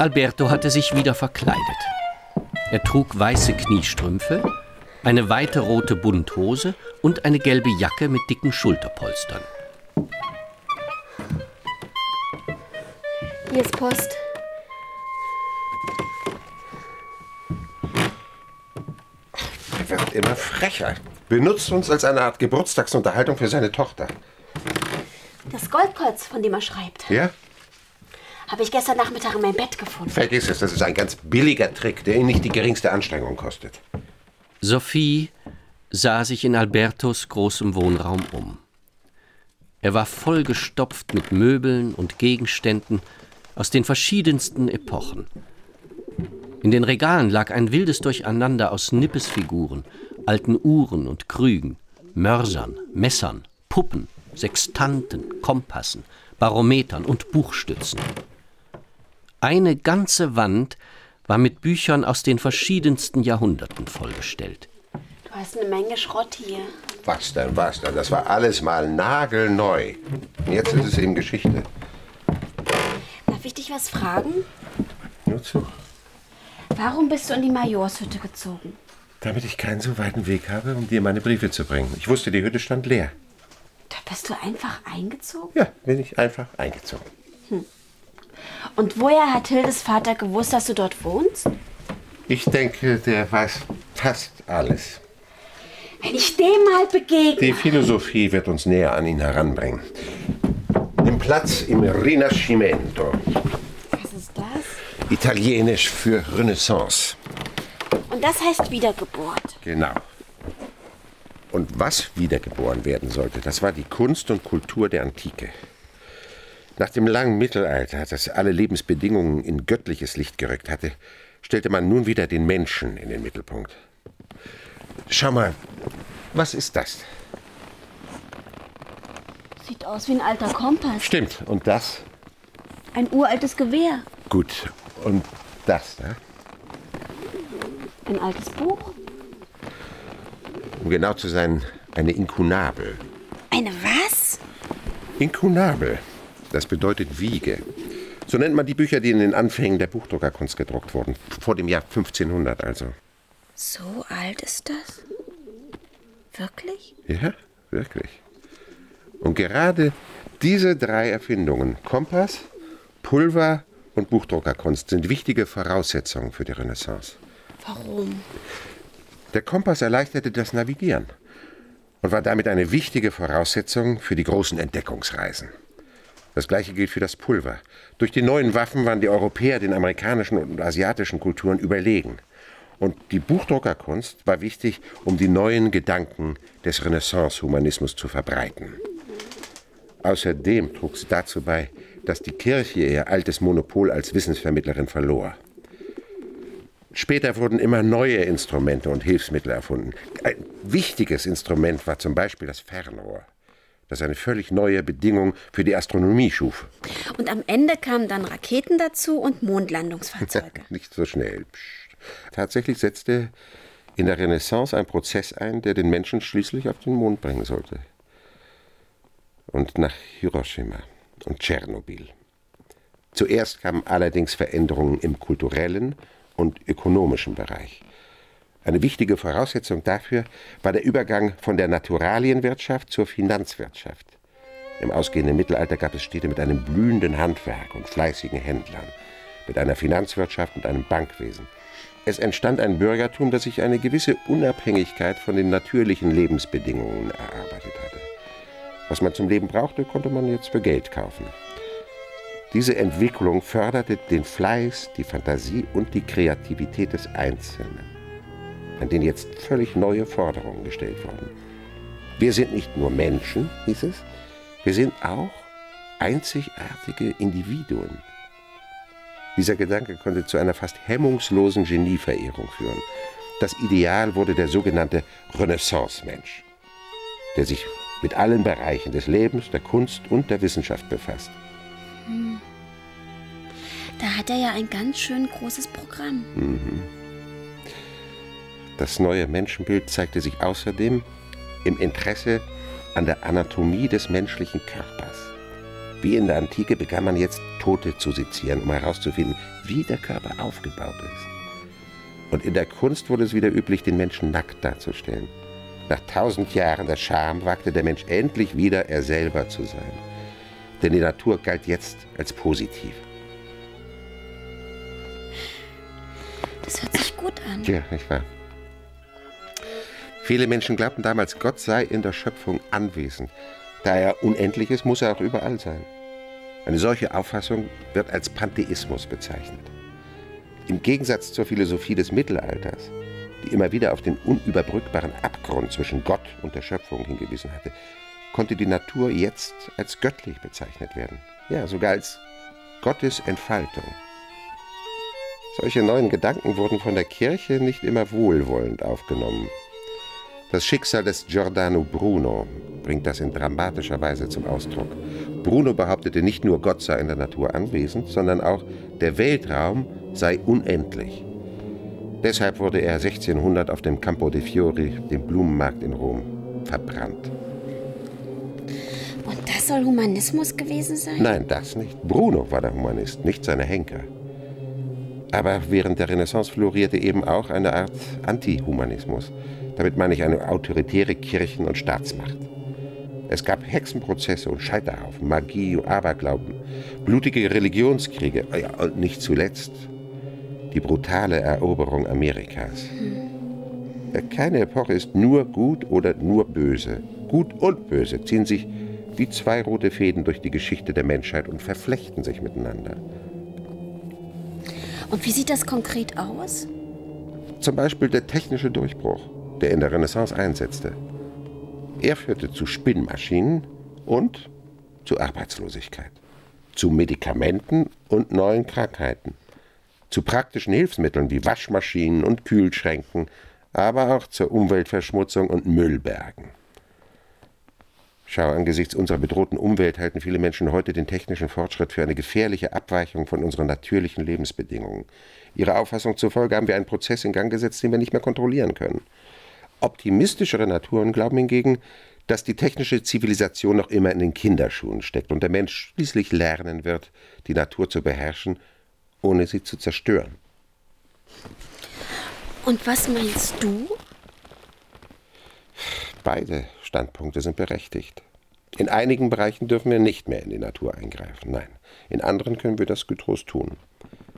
Alberto hatte sich wieder verkleidet. Er trug weiße Kniestrümpfe, eine weite rote Bunthose und eine gelbe Jacke mit dicken Schulterpolstern. Hier ist Post. Er wird immer frecher. Benutzt uns als eine Art Geburtstagsunterhaltung für seine Tochter. Das Goldkreuz, von dem er schreibt, Ja? habe ich gestern Nachmittag in meinem Bett gefunden. Vergiss es, das ist ein ganz billiger Trick, der ihn nicht die geringste Anstrengung kostet. Sophie sah sich in Albertos großem Wohnraum um. Er war vollgestopft mit Möbeln und Gegenständen aus den verschiedensten Epochen. In den Regalen lag ein wildes Durcheinander aus Nippesfiguren, alten Uhren und Krügen, Mörsern, Messern, Puppen, Sextanten, Kompassen, Barometern und Buchstützen. Eine ganze Wand war mit Büchern aus den verschiedensten Jahrhunderten vollgestellt. Du hast eine Menge Schrott hier. Was denn, was denn? Das war alles mal nagelneu. Und jetzt ist es eben Geschichte. Darf ich dich was fragen? Nur zu. Warum bist du in die Majorshütte gezogen? Damit ich keinen so weiten Weg habe, um dir meine Briefe zu bringen. Ich wusste, die Hütte stand leer. Da bist du einfach eingezogen? Ja, bin ich einfach eingezogen. Und woher hat Hildes Vater gewusst, dass du dort wohnst? Ich denke, der weiß fast alles. Wenn ich dem mal begegne. Die Philosophie wird uns näher an ihn heranbringen. Im Platz im Rinascimento. Was ist das? Italienisch für Renaissance. Und das heißt Wiedergeburt. Genau. Und was wiedergeboren werden sollte, das war die Kunst und Kultur der Antike. Nach dem langen Mittelalter, das alle Lebensbedingungen in göttliches Licht gerückt hatte, stellte man nun wieder den Menschen in den Mittelpunkt. Schau mal, was ist das? Sieht aus wie ein alter Kompass. Stimmt, und das? Ein uraltes Gewehr. Gut, und das, ne? Ein altes Buch. Um genau zu sein, eine Inkunabel. Eine was? Inkunabel, das bedeutet Wiege. So nennt man die Bücher, die in den Anfängen der Buchdruckerkunst gedruckt wurden. Vor dem Jahr 1500 also. So alt ist das? Wirklich? Ja, wirklich. Und gerade diese 3 Erfindungen, Kompass, Pulver und Buchdruckerkunst, sind wichtige Voraussetzungen für die Renaissance. Warum? Der Kompass erleichterte das Navigieren und war damit eine wichtige Voraussetzung für die großen Entdeckungsreisen. Das Gleiche gilt für das Pulver. Durch die neuen Waffen waren die Europäer den amerikanischen und asiatischen Kulturen überlegen. Und die Buchdruckerkunst war wichtig, um die neuen Gedanken des Renaissance-Humanismus zu verbreiten. Außerdem trug sie dazu bei, dass die Kirche ihr altes Monopol als Wissensvermittlerin verlor. Später wurden immer neue Instrumente und Hilfsmittel erfunden. Ein wichtiges Instrument war zum Beispiel das Fernrohr, das eine völlig neue Bedingung für die Astronomie schuf. Und am Ende kamen dann Raketen dazu und Mondlandungsfahrzeuge. Nicht so schnell. Psst. Tatsächlich setzte in der Renaissance ein Prozess ein, der den Menschen schließlich auf den Mond bringen sollte. Und nach Hiroshima und Tschernobyl. Zuerst kamen allerdings Veränderungen im kulturellen und ökonomischen Bereich. Eine wichtige Voraussetzung dafür war der Übergang von der Naturalienwirtschaft zur Finanzwirtschaft. Im ausgehenden Mittelalter gab es Städte mit einem blühenden Handwerk und fleißigen Händlern, mit einer Finanzwirtschaft und einem Bankwesen. Es entstand ein Bürgertum, das sich eine gewisse Unabhängigkeit von den natürlichen Lebensbedingungen erarbeitet hatte. Was man zum Leben brauchte, konnte man jetzt für Geld kaufen. Diese Entwicklung förderte den Fleiß, die Fantasie und die Kreativität des Einzelnen, an den jetzt völlig neue Forderungen gestellt wurden. Wir sind nicht nur Menschen, hieß es, wir sind auch einzigartige Individuen. Dieser Gedanke konnte zu einer fast hemmungslosen Genieverehrung führen. Das Ideal wurde der sogenannte Renaissance-Mensch, der sich mit allen Bereichen des Lebens, der Kunst und der Wissenschaft befasst. Da hat er ja ein ganz schön großes Programm. Das neue Menschenbild zeigte sich außerdem im Interesse an der Anatomie des menschlichen Körpers. Wie in der Antike begann man jetzt Tote zu sezieren, um herauszufinden, wie der Körper aufgebaut ist. Und in der Kunst wurde es wieder üblich, den Menschen nackt darzustellen. Nach 1000 Jahren der Scham wagte der Mensch endlich wieder, er selber zu sein. Denn die Natur galt jetzt als positiv. Das hört sich gut an. Ja, nicht wahr? Viele Menschen glaubten damals, Gott sei in der Schöpfung anwesend. Da er unendlich ist, muss er auch überall sein. Eine solche Auffassung wird als Pantheismus bezeichnet. Im Gegensatz zur Philosophie des Mittelalters, die immer wieder auf den unüberbrückbaren Abgrund zwischen Gott und der Schöpfung hingewiesen hatte, konnte die Natur jetzt als göttlich bezeichnet werden. Ja, sogar als Gottes Entfaltung. Solche neuen Gedanken wurden von der Kirche nicht immer wohlwollend aufgenommen. Das Schicksal des Giordano Bruno bringt das in dramatischer Weise zum Ausdruck. Bruno behauptete, nicht nur Gott sei in der Natur anwesend, sondern auch der Weltraum sei unendlich. Deshalb wurde er 1600 auf dem Campo dei Fiori, dem Blumenmarkt in Rom, verbrannt. Und das soll Humanismus gewesen sein? Nein, das nicht. Bruno war der Humanist, nicht seine Henker. Aber während der Renaissance florierte eben auch eine Art Antihumanismus. Damit meine ich eine autoritäre Kirchen- und Staatsmacht. Es gab Hexenprozesse und Scheiterhaufen, Magie und Aberglauben, blutige Religionskriege, ja, und nicht zuletzt die brutale Eroberung Amerikas. Keine Epoche ist nur gut oder nur böse. Gut und böse ziehen sich wie zwei rote Fäden durch die Geschichte der Menschheit und verflechten sich miteinander. Und wie sieht das konkret aus? Zum Beispiel der technische Durchbruch, der in der Renaissance einsetzte. Er führte zu Spinnmaschinen und zu Arbeitslosigkeit, zu Medikamenten und neuen Krankheiten, zu praktischen Hilfsmitteln wie Waschmaschinen und Kühlschränken, aber auch zur Umweltverschmutzung und Müllbergen. Schau, angesichts unserer bedrohten Umwelt halten viele Menschen heute den technischen Fortschritt für eine gefährliche Abweichung von unseren natürlichen Lebensbedingungen. Ihrer Auffassung zufolge haben wir einen Prozess in Gang gesetzt, den wir nicht mehr kontrollieren können. Optimistischere Naturen glauben hingegen, dass die technische Zivilisation noch immer in den Kinderschuhen steckt und der Mensch schließlich lernen wird, die Natur zu beherrschen, ohne sie zu zerstören. Und was meinst du? Beide Standpunkte sind berechtigt. In einigen Bereichen dürfen wir nicht mehr in die Natur eingreifen, nein. In anderen können wir das getrost tun.